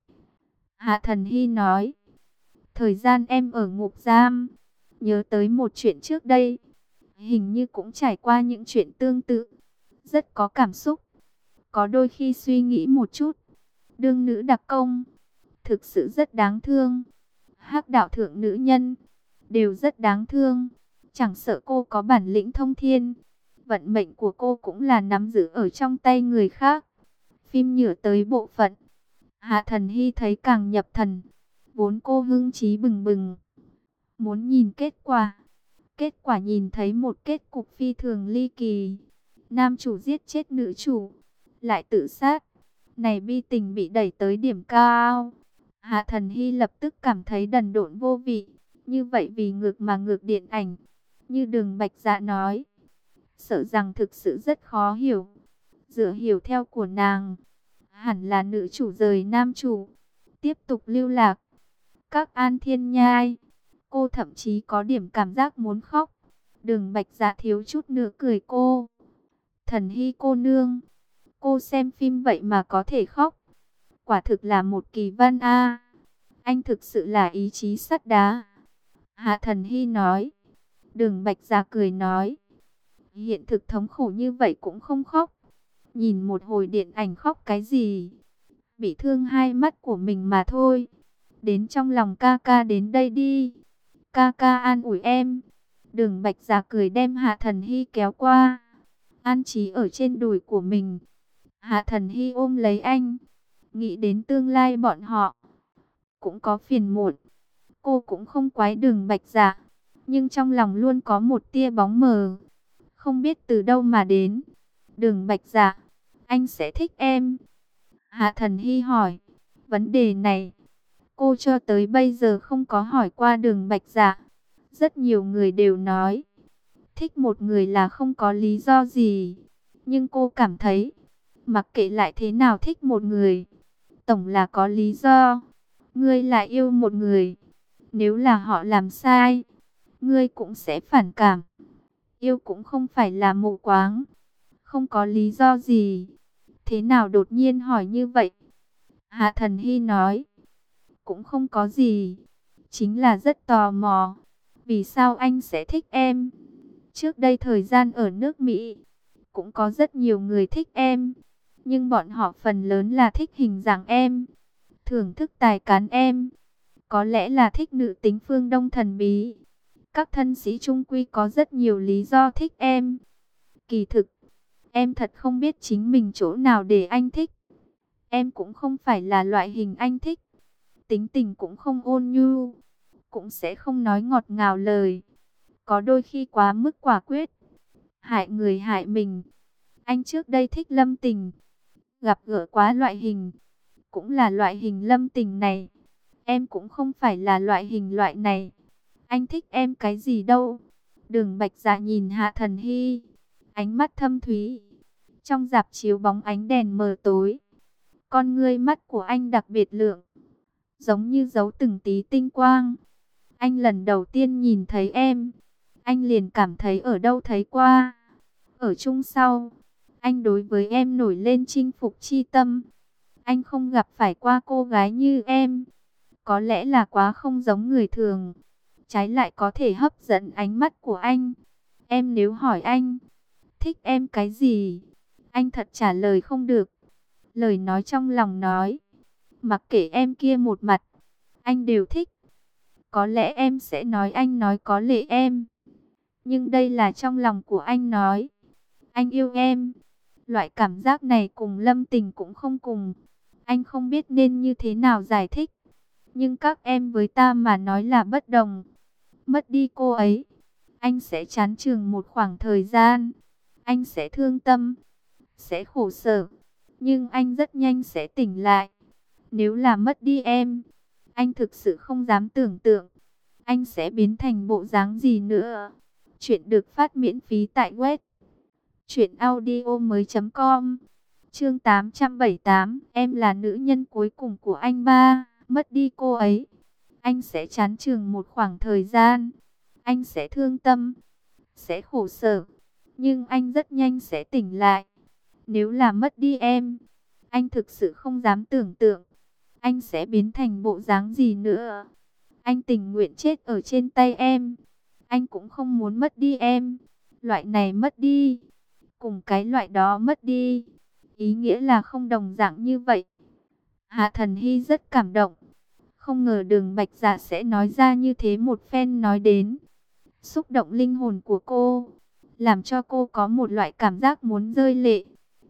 Hạ Thần Hy nói, thời gian em ở ngục giam, nhớ tới một chuyện trước đây, hình như cũng trải qua những chuyện tương tự, rất có cảm xúc. Có đôi khi suy nghĩ một chút, đương nữ đặc công, thực sự rất đáng thương. Hắc đạo thượng nữ nhân, đều rất đáng thương. Chẳng sợ cô có bản lĩnh thông thiên, vận mệnh của cô cũng là nắm giữ ở trong tay người khác. Phim nhựa tới bộ phận, Hạ Thần Hy thấy càng nhập thần. Vốn cô hưng trí bừng bừng, muốn nhìn kết quả. Kết quả nhìn thấy một kết cục phi thường ly kỳ. Nam chủ giết chết nữ chủ, lại tự sát. Này bi tình bị đẩy tới điểm cao. Hạ Thần Hy lập tức cảm thấy đần độn vô vị. Như vậy vì ngược mà ngược điện ảnh. Như Đường Bạch Dạ nói, sợ rằng thực sự rất khó hiểu. Dựa hiểu theo của nàng, hẳn là nữ chủ rời nam chủ, tiếp tục lưu lạc. Các An Thiên Nhai, cô thậm chí có điểm cảm giác muốn khóc. Đường Bạch Dạ thiếu chút nữa cười cô. Thần Hy cô nương, cô xem phim vậy mà có thể khóc. Quả thực là một kỳ văn a. Anh thực sự là ý chí sắt đá. Hạ Thần Hy nói. Đường Bạch Dạ cười nói, hiện thực thống khổ như vậy cũng không khóc. Nhìn một hồi điện ảnh khóc cái gì? Bị thương hai mắt của mình mà thôi. Đến trong lòng ca ca đến đây đi. Ca ca an ủi em. Đường Bạch Dạ cười đem Hạ Thần Hy kéo qua, an trí ở trên đùi của mình. Hạ Thần Hy ôm lấy anh, nghĩ đến tương lai bọn họ, cũng có phiền muộn. Cô cũng không quái Đường Bạch Dạ, nhưng trong lòng luôn có một tia bóng mờ, không biết từ đâu mà đến. Đường Bạch Dạ, anh sẽ thích em? Hạ Thần Hy hỏi. Vấn đề này, cô cho tới bây giờ không có hỏi qua Đường Bạch Dạ. Rất nhiều người đều nói, thích một người là không có lý do gì. Nhưng cô cảm thấy, mặc kệ lại thế nào thích một người, tổng là có lý do. Ngươi lại yêu một người, nếu là họ làm sai, ngươi cũng sẽ phản cảm. Yêu cũng không phải là mù quáng, không có lý do gì. Thế nào đột nhiên hỏi như vậy? Hạ Thần Hy nói, cũng không có gì, chính là rất tò mò. Vì sao anh sẽ thích em? Trước đây thời gian ở nước Mỹ, cũng có rất nhiều người thích em. Nhưng bọn họ phần lớn là thích hình dạng em, thưởng thức tài cán em. Có lẽ là thích nữ tính phương Đông thần bí. Các thân sĩ trung quy có rất nhiều lý do thích em. Kỳ thực, em thật không biết chính mình chỗ nào để anh thích. Em cũng không phải là loại hình anh thích. Tính tình cũng không ôn nhu, cũng sẽ không nói ngọt ngào lời. Có đôi khi quá mức quả quyết, hại người hại mình. Anh trước đây thích Lâm Tình, gặp gỡ quá loại hình, cũng là loại hình Lâm Tình này. Em cũng không phải là loại hình loại này. Anh thích em cái gì đâu? Đường Bạch Dạ nhìn Hạ Thần Hy, ánh mắt thâm thúy. Trong rạp chiếu bóng ánh đèn mờ tối, con ngươi mắt của anh đặc biệt lượng, giống như giấu từng tí tinh quang. Anh lần đầu tiên nhìn thấy em, anh liền cảm thấy ở đâu thấy qua. Ở chung sau, anh đối với em nổi lên chinh phục chi tâm. Anh không gặp phải qua cô gái như em. Có lẽ là quá không giống người thường, trái lại có thể hấp dẫn ánh mắt của anh. Em nếu hỏi anh, thích em cái gì? Anh thật trả lời không được. Lời nói trong lòng nói, mặc kệ em kia một mặt, anh đều thích. Có lẽ em sẽ nói anh nói có lệ em. Nhưng đây là trong lòng của anh nói. Anh yêu em. Loại cảm giác này cùng Lâm Tình cũng không cùng. Anh không biết nên như thế nào giải thích. Nhưng các em với ta mà nói là bất đồng. Mất đi cô ấy, anh sẽ chán chường một khoảng thời gian. Anh sẽ thương tâm, sẽ khổ sở. Nhưng anh rất nhanh sẽ tỉnh lại. Nếu là mất đi em, anh thực sự không dám tưởng tượng anh sẽ biến thành bộ dáng gì nữa. Chuyện được phát miễn phí tại web truyệnaudiomoi.com. Chương 878, em là nữ nhân cuối cùng của anh ba, mất đi cô ấy. Anh sẽ chán chường một khoảng thời gian. Anh sẽ thương tâm, sẽ khổ sở. Nhưng anh rất nhanh sẽ tỉnh lại. Nếu là mất đi em, anh thực sự không dám tưởng tượng anh sẽ biến thành bộ dáng gì nữa. Anh tình nguyện chết ở trên tay em. Anh cũng không muốn mất đi em. Loại này mất đi, cùng cái loại đó mất đi, ý nghĩa là không đồng dạng như vậy. Hạ Thần Hy rất cảm động. Không ngờ Đường Bạch Dạ sẽ nói ra như thế một phen nói đến. Xúc động linh hồn của cô, làm cho cô có một loại cảm giác muốn rơi lệ.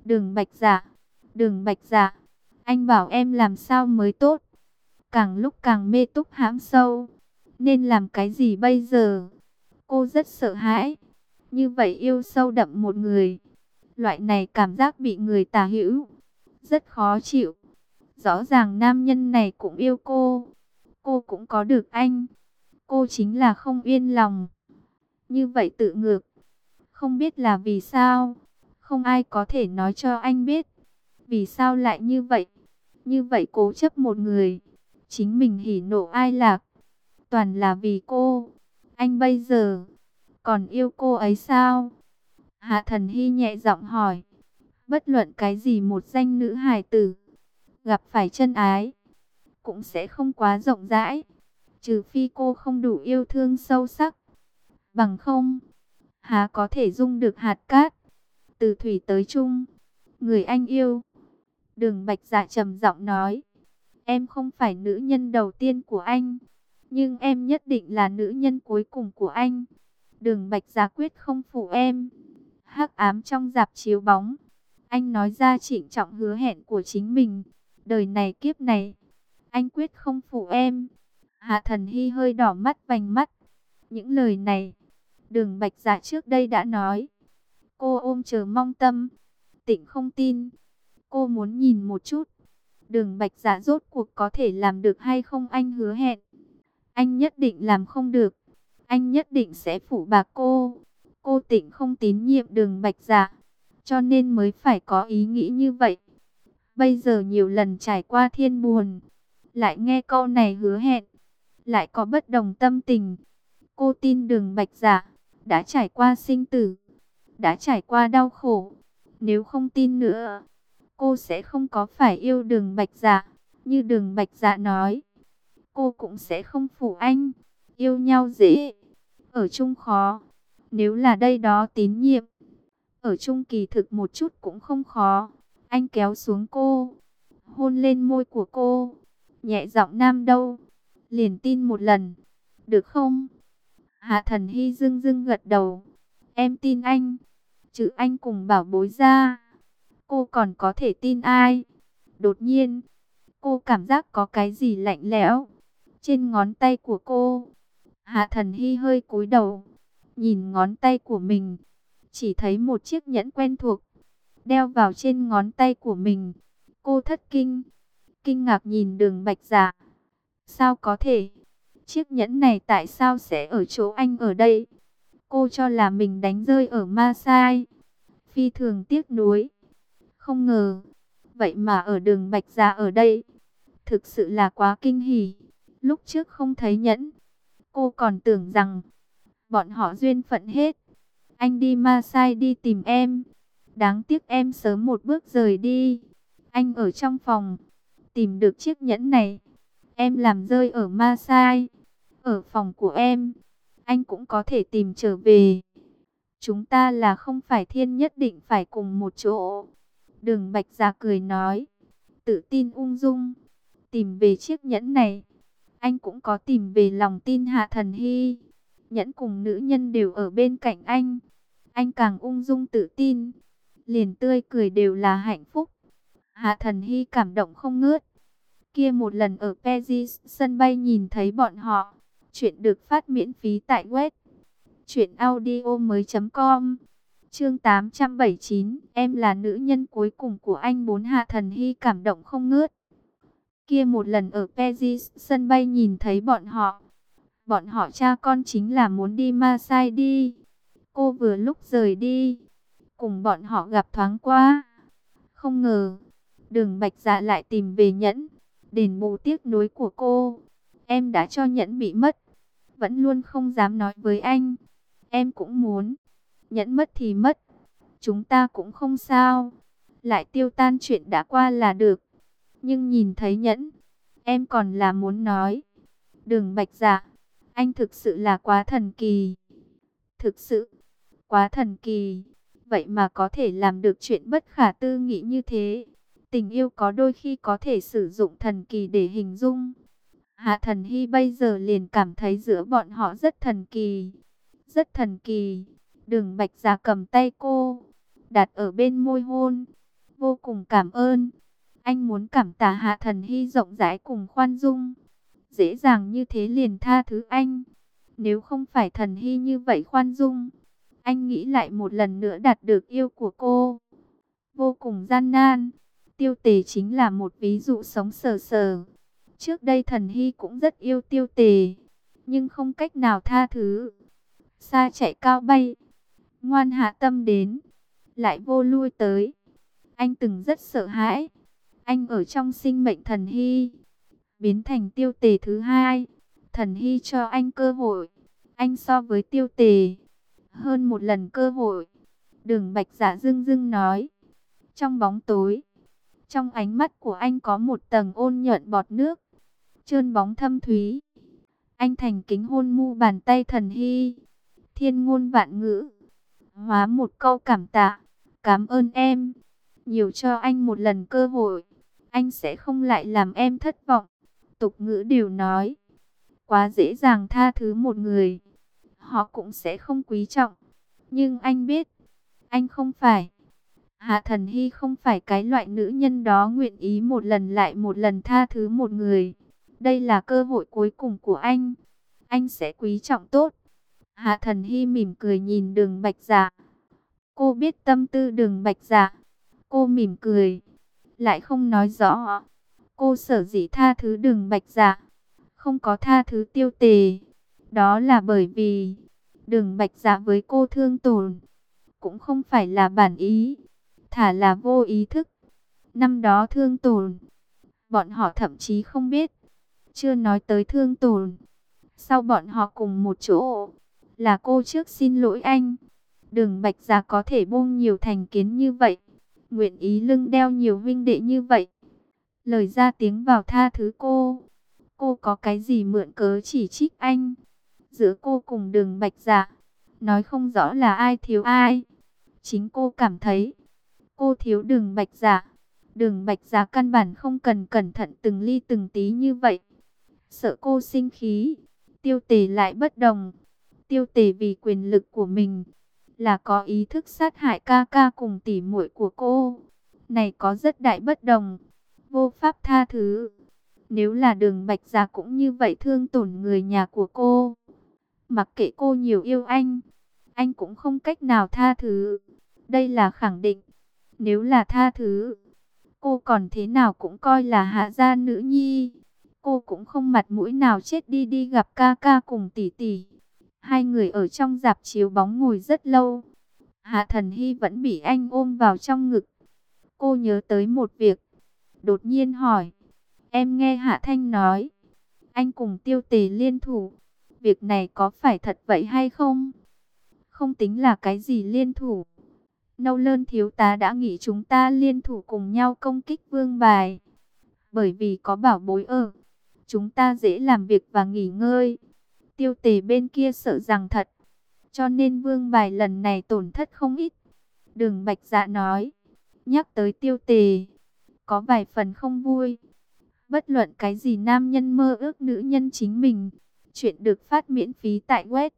Đường Bạch Dạ, anh bảo em làm sao mới tốt. Càng lúc càng mê túc hãm sâu. Nên làm cái gì bây giờ? Cô rất sợ hãi. Như vậy yêu sâu đậm một người. Loại này cảm giác bị người tà hữu. Rất khó chịu. Rõ ràng nam nhân này cũng yêu cô. Cô cũng có được anh. Cô chính là không yên lòng. Như vậy tự ngược. Không biết là vì sao. Không ai có thể nói cho anh biết. Vì sao lại như vậy? Như vậy cố chấp một người. Chính mình hỉ nộ ai lạc. Toàn là vì cô. Anh bây giờ còn yêu cô ấy sao? Hạ Thần Hy nhẹ giọng hỏi. Bất luận cái gì một danh nữ hài tử gặp phải chân ái, cũng sẽ không quá rộng rãi. Trừ phi cô không đủ yêu thương sâu sắc. Bằng không, há có thể dung được hạt cát. Từ thủy tới chung, người anh yêu. Đường Bạch Dạ trầm giọng nói. Em không phải nữ nhân đầu tiên của anh, nhưng em nhất định là nữ nhân cuối cùng của anh. Đường Bạch Dạ quyết không phụ em. Hắc ám trong rạp chiếu bóng, anh nói ra trịnh trọng hứa hẹn của chính mình. Đời này kiếp này, anh quyết không phụ em. Hạ Thần Hy hơi đỏ mắt vành mắt. Những lời này, Đường Bạch Dạ trước đây đã nói. Cô ôm chờ mong tâm, Tịnh không tin. Cô muốn nhìn một chút, Đường Bạch Dạ rốt cuộc có thể làm được hay không. Anh hứa hẹn, anh nhất định làm không được. Anh nhất định sẽ phủ bạc cô. Cô Tịnh không tín nhiệm Đường Bạch Dạ, cho nên mới phải có ý nghĩ như vậy. Bây giờ nhiều lần trải qua thiên buồn, lại nghe câu này hứa hẹn, lại có bất đồng tâm tình. Cô tin Đường Bạch Dạ đã trải qua sinh tử, đã trải qua đau khổ. Nếu không tin nữa, cô sẽ không có phải yêu Đường Bạch Dạ. Như Đường Bạch Dạ nói, cô cũng sẽ không phụ anh. Yêu nhau dễ, ở chung khó. Nếu là đây đó tín nhiệm, ở chung kỳ thực một chút cũng không khó. Anh kéo xuống cô, hôn lên môi của cô, nhẹ giọng nam đâu, liền tin một lần, được không? Hạ Thần Hy dưng dưng gật đầu. Em tin anh. Trừ anh cùng bảo bối ra, cô còn có thể tin ai? Đột nhiên, cô cảm giác có cái gì lạnh lẽo trên ngón tay của cô. Hạ Thần Hy hơi cúi đầu, nhìn ngón tay của mình, chỉ thấy một chiếc nhẫn quen thuộc đeo vào trên ngón tay của mình. Cô thất kinh, kinh ngạc nhìn Đường Bạch Dạ. Sao có thể? Chiếc nhẫn này tại sao sẽ ở chỗ anh ở đây? Cô cho là mình đánh rơi ở Ma Sai. Phi thường tiếc nuối. Không ngờ, vậy mà ở Đường Bạch Dạ ở đây. Thực sự là quá kinh hỉ. Lúc trước không thấy nhẫn, cô còn tưởng rằng bọn họ duyên phận hết. Anh đi Ma Sai đi tìm em. Đáng tiếc em sớm một bước rời đi. Anh ở trong phòng, tìm được chiếc nhẫn này. Em làm rơi ở Ma Sai. Ở phòng của em, anh cũng có thể tìm trở về. Chúng ta là không phải thiên nhất định phải cùng một chỗ. Đường Bạch Dạ cười nói, tự tin ung dung. Tìm về chiếc nhẫn này, anh cũng có tìm về lòng tin Hạ Thần Hy. Nhẫn cùng nữ nhân đều ở bên cạnh anh càng ung dung tự tin, liền tươi cười đều là hạnh phúc. Hạ Thần Hy cảm động không ngớt. Kia một lần ở Paris sân bay nhìn thấy bọn họ. Chuyện được phát miễn phí tại web truyệnaudiomoi.com. Chương 879, em là nữ nhân cuối cùng của anh. Hạ Thần Hy cảm động không ngớt. Kia một lần ở Paris sân bay nhìn thấy bọn họ. Bọn họ cha con chính là muốn đi Marseille đi. Cô vừa lúc rời đi, cùng bọn họ gặp thoáng qua. Không ngờ, Đường Bạch Dạ lại tìm về nhẫn, đền bù tiếc nuối của cô. Em đã cho nhẫn bị mất, vẫn luôn không dám nói với anh. Em cũng muốn, nhẫn mất thì mất, chúng ta cũng không sao, lại tiêu tan chuyện đã qua là được. Nhưng nhìn thấy nhẫn, em còn là muốn nói. Đường Bạch Dạ, anh thực sự là quá thần kỳ. Thực sự, quá thần kỳ. Vậy mà có thể làm được chuyện bất khả tư nghị như thế. Tình yêu có đôi khi có thể sử dụng thần kỳ để hình dung. Hạ Thần Hy bây giờ liền cảm thấy giữa bọn họ rất thần kỳ. Rất thần kỳ. Đường Bạch Dạ cầm tay cô, đặt ở bên môi hôn. Vô cùng cảm ơn. Anh muốn cảm tạ Hạ Thần Hy rộng rãi cùng khoan dung. Dễ dàng như thế liền tha thứ anh. Nếu không phải Thần Hy như vậy khoan dung, anh nghĩ lại một lần nữa đạt được yêu của cô. Vô cùng gian nan. Tiêu Tề chính là một ví dụ sống sờ sờ. Trước đây Thần Hy cũng rất yêu Tiêu Tề, nhưng không cách nào tha thứ. Xa chạy cao bay, ngoan hạ tâm đến, lại vô lui tới. Anh từng rất sợ hãi. Anh ở trong sinh mệnh Thần Hy, biến thành Tiêu Tề thứ hai. Thần Hy cho anh cơ hội. Anh so với Tiêu Tề hơn một lần cơ hội. Đường Bạch Dạ dưng dưng nói. Trong bóng tối, trong ánh mắt của anh có một tầng ôn nhuận bọt nước, trơn bóng thâm thúy. Anh thành kính hôn mu bàn tay Thần Hy. Thiên ngôn vạn ngữ, hóa một câu cảm tạ. Cảm ơn em, nhiều cho anh một lần cơ hội. Anh sẽ không lại làm em thất vọng. Tục ngữ đều nói, quá dễ dàng tha thứ một người, họ cũng sẽ không quý trọng. Nhưng anh biết, anh không phải. Hạ Thần Hy không phải cái loại nữ nhân đó nguyện ý một lần lại một lần tha thứ một người. Đây là cơ hội cuối cùng của anh. Anh sẽ quý trọng tốt. Hạ Thần Hy mỉm cười nhìn Đường Bạch Dạ. Cô biết tâm tư Đường Bạch Dạ. Cô mỉm cười, lại không nói rõ. Cô sở dĩ tha thứ Đường Bạch Dạ, không có tha thứ Tiêu Tề. Đó là bởi vì Đường Bạch Dạ với cô thương tổn, cũng không phải là bản ý, thả là vô ý thức. Năm đó thương tổn, bọn họ thậm chí không biết. Chưa nói tới thương tổn, sau bọn họ cùng một chỗ, là cô trước xin lỗi anh. Đường Bạch Dạ có thể buông nhiều thành kiến như vậy, nguyện ý lưng đeo nhiều vinh đệ như vậy, lời ra tiếng vào tha thứ cô. Cô có cái gì mượn cớ chỉ trích anh? Giữa cô cùng Đường Bạch Dạ, nói không rõ là ai thiếu ai. Chính cô cảm thấy cô thiếu Đường Bạch Dạ. Đường Bạch Dạ căn bản không cần cẩn thận từng ly từng tí như vậy. Sợ cô sinh khí. Tiêu Tề lại bất đồng. Tiêu Tề vì quyền lực của mình, là có ý thức sát hại ca ca cùng tỷ muội của cô. Này có rất đại bất đồng, vô pháp tha thứ. Nếu là Đường Bạch Dạ cũng như vậy thương tổn người nhà của cô, mặc kệ cô nhiều yêu anh cũng không cách nào tha thứ. Đây là khẳng định. Nếu là tha thứ, cô còn thế nào cũng coi là hạ gia nữ nhi. Cô cũng không mặt mũi nào chết đi đi gặp ca ca cùng tỷ tỷ. Hai người ở trong rạp chiếu bóng ngồi rất lâu. Hạ Thần Hy vẫn bị anh ôm vào trong ngực. Cô nhớ tới một việc, đột nhiên hỏi. Em nghe Hạ Thanh nói, anh cùng Tiêu Tề liên thủ. Việc này có phải thật vậy hay không? Không tính là cái gì liên thủ. Nâu Lơn thiếu tá đã nghĩ chúng ta liên thủ cùng nhau công kích Vương Bài. Bởi vì có bảo bối ở, chúng ta dễ làm việc và nghỉ ngơi. Tiêu Tề bên kia sợ rằng thật, cho nên Vương Bài lần này tổn thất không ít. Đường Bạch Dạ nói. Nhắc tới Tiêu Tề, có vài phần không vui. Bất luận cái gì nam nhân mơ ước nữ nhân chính mình. Chuyện được phát miễn phí tại web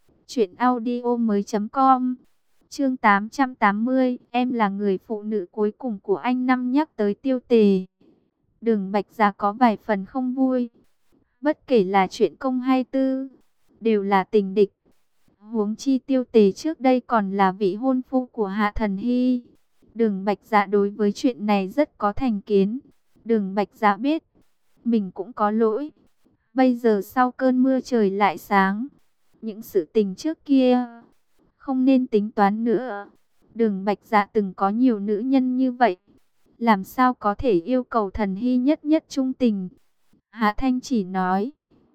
truyệnaudiomoi.com. Chương 880, em là người phụ nữ cuối cùng của anh. Năm nhắc tới Tiêu Tề, Đường Bạch Dạ có vài phần không vui. Bất kể là chuyện công hay tư, đều là tình địch. Huống chi Tiêu Tề trước đây còn là vị hôn phu của Hạ Thần Hy. Đường Bạch Dạ đối với chuyện này rất có thành kiến. Đường Bạch Dạ biết mình cũng có lỗi. Bây giờ sau cơn mưa trời lại sáng, những sự tình trước kia không nên tính toán nữa. Đường Bạch Dạ từng có nhiều nữ nhân như vậy, làm sao có thể yêu cầu Thần Hy nhất nhất trung tình. Hạ Thanh chỉ nói,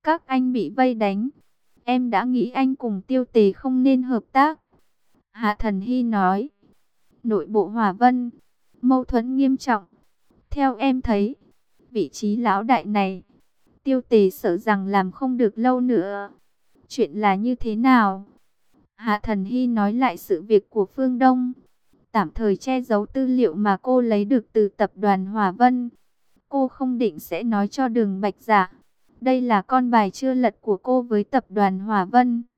các anh bị vây đánh. Em đã nghĩ anh cùng Tiêu Tề không nên hợp tác. Hạ Thần Hy nói. Nội bộ Hỏa Vân, mâu thuẫn nghiêm trọng. Theo em thấy, vị trí lão đại này, Tiêu Tề sợ rằng làm không được lâu nữa. Chuyện là như thế nào? Hạ Thần Hy nói lại sự việc của Phương Đông, tạm thời che giấu tư liệu mà cô lấy được từ tập đoàn Hỏa Vân. Cô không định sẽ nói cho Đường Bạch Dạ. Đây là con bài chưa lật của cô với tập đoàn Hỏa Vân.